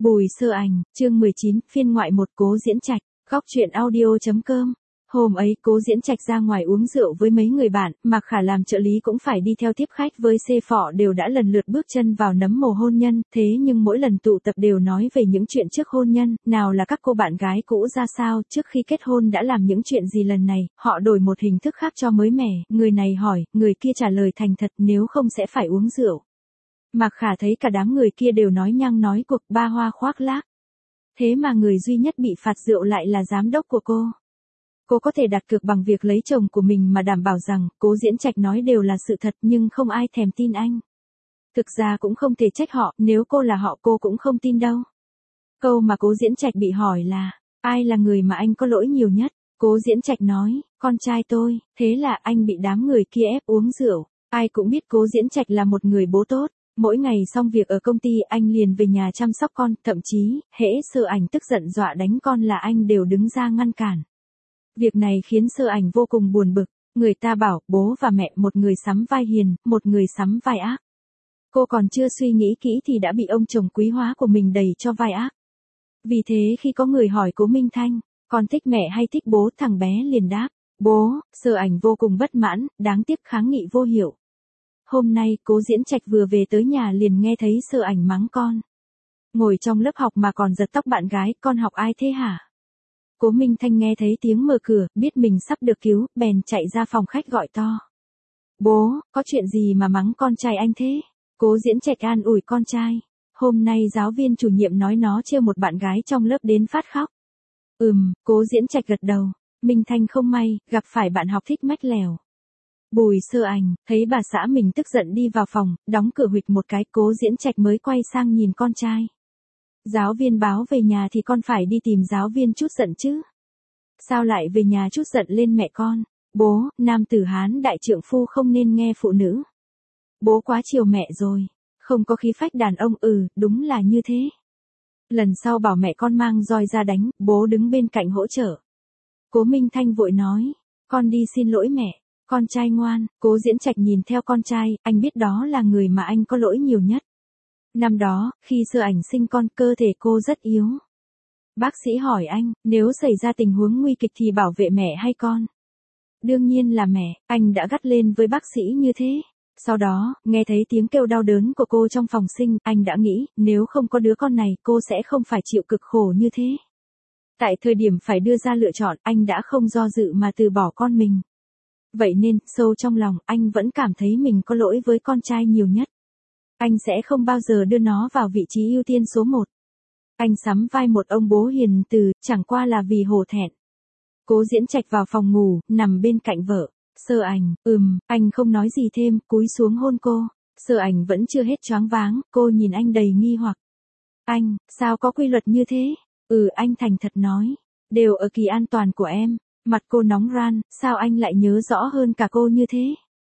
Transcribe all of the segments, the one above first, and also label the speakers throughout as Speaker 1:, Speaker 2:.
Speaker 1: Bùi Sơ Ảnh, chương 19, phiên ngoại 1 Cố Diễn Trạch, góc truyện audio.com. Hôm ấy Cố Diễn Trạch ra ngoài uống rượu với mấy người bạn, Mạc Khả làm trợ lý cũng phải đi theo tiếp khách với C Phọ đều đã lần lượt bước chân vào nấm mồ hôn nhân, thế nhưng mỗi lần tụ tập đều nói về những chuyện trước hôn nhân, nào là các cô bạn gái cũ ra sao, trước khi kết hôn đã làm những chuyện gì lần này, họ đổi một hình thức khác cho mới mẻ, người này hỏi, người kia trả lời thành thật nếu không sẽ phải uống rượu. Mạc Khả thấy cả đám người kia đều nói nhăng nói cuộc ba hoa khoác lác. Thế mà người duy nhất bị phạt rượu lại là giám đốc của cô. Cô có thể đặt cược bằng việc lấy chồng của mình mà đảm bảo rằng Cố Diễn Trạch nói đều là sự thật nhưng không ai thèm tin anh. Thực ra cũng không thể trách họ, nếu cô là họ cô cũng không tin đâu. Câu mà Cố Diễn Trạch bị hỏi là, ai là người mà anh có lỗi nhiều nhất? Cố Diễn Trạch nói, con trai tôi, thế là anh bị đám người kia ép uống rượu. Ai cũng biết Cố Diễn Trạch là một người bố tốt. Mỗi ngày xong việc ở công ty anh liền về nhà chăm sóc con, thậm chí, hễ Sơ Ảnh tức giận dọa đánh con là anh đều đứng ra ngăn cản. Việc này khiến Sơ Ảnh vô cùng buồn bực, người ta bảo bố và mẹ một người sắm vai hiền, một người sắm vai ác. Cô còn chưa suy nghĩ kỹ thì đã bị ông chồng quý hóa của mình đẩy cho vai ác. Vì thế khi có người hỏi Cố Minh Thanh, con thích mẹ hay thích bố, thằng bé liền đáp, bố. Sơ Ảnh vô cùng bất mãn, đáng tiếc kháng nghị vô hiệu. Hôm nay Cố Diễn Trạch vừa về tới nhà liền nghe thấy Sơ Ảnh mắng con. Ngồi trong lớp học mà còn giật tóc bạn gái, con học ai thế hả? Cố Minh Thanh nghe thấy tiếng mở cửa, biết mình sắp được cứu, bèn chạy ra phòng khách gọi to. Bố, có chuyện gì mà mắng con trai anh thế? Cố Diễn Trạch an ủi con trai. Hôm nay giáo viên chủ nhiệm nói nó trêu một bạn gái trong lớp đến phát khóc. Cố Diễn Trạch gật đầu. Minh Thanh không may, gặp phải bạn học thích mách lèo. Bùi Sơ Ảnh, thấy bà xã mình tức giận đi vào phòng, đóng cửa huỵch một cái, Cố Diễn Trạch mới quay sang nhìn con trai. Giáo viên báo về nhà thì con phải đi tìm giáo viên chút giận chứ. Sao lại về nhà chút giận lên mẹ con? Bố, nam tử Hán đại trượng phu không nên nghe phụ nữ. Bố quá chiều mẹ rồi, không có khí phách đàn ông, đúng là như thế. Lần sau bảo mẹ con mang roi ra đánh, bố đứng bên cạnh hỗ trợ. Cố Minh Thanh vội nói, con đi xin lỗi mẹ. Con trai ngoan. Cố Diễn Trạch nhìn theo con trai, anh biết đó là người mà anh có lỗi nhiều nhất. Năm đó, khi Sơ Ảnh sinh con, cơ thể cô rất yếu. Bác sĩ hỏi anh, nếu xảy ra tình huống nguy kịch thì bảo vệ mẹ hay con? Đương nhiên là mẹ, anh đã gắt lên với bác sĩ như thế. Sau đó, nghe thấy tiếng kêu đau đớn của cô trong phòng sinh, anh đã nghĩ, nếu không có đứa con này, cô sẽ không phải chịu cực khổ như thế. Tại thời điểm phải đưa ra lựa chọn, anh đã không do dự mà từ bỏ con mình. Vậy nên, sâu trong lòng, anh vẫn cảm thấy mình có lỗi với con trai nhiều nhất. Anh sẽ không bao giờ đưa nó vào vị trí ưu tiên số 1. Anh sắm vai một ông bố hiền từ, chẳng qua là vì hổ thẹn. Cố Diễn Trạch vào phòng ngủ, nằm bên cạnh vợ. Sơ Ảnh, anh không nói gì thêm, cúi xuống hôn cô. Sơ Ảnh vẫn chưa hết choáng váng, cô nhìn anh đầy nghi hoặc. Anh, sao có quy luật như thế? Anh thành thật nói. Đều ở kỳ an toàn của em. Mặt cô nóng ran, sao anh lại nhớ rõ hơn cả cô như thế?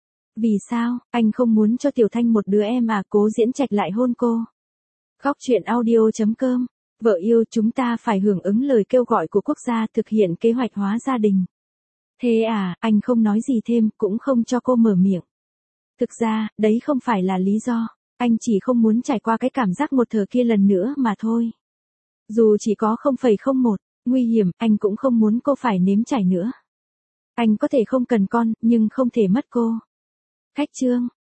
Speaker 1: Vì sao, anh không muốn cho Tiểu Thanh một đứa em à? Cố Diễn Trạch lại hôn cô. Góc truyện audio.com. Vợ yêu, chúng ta phải hưởng ứng lời kêu gọi của quốc gia thực hiện kế hoạch hóa gia đình. Thế à, anh không nói gì thêm, cũng không cho cô mở miệng. Thực ra, đấy không phải là lý do. Anh chỉ không muốn trải qua cái cảm giác một thời kia lần nữa mà thôi. Dù chỉ có 0,01. Nguy hiểm, anh cũng không muốn cô phải nếm trải nữa. Anh có thể không cần con, nhưng không thể mất cô. Khách chương.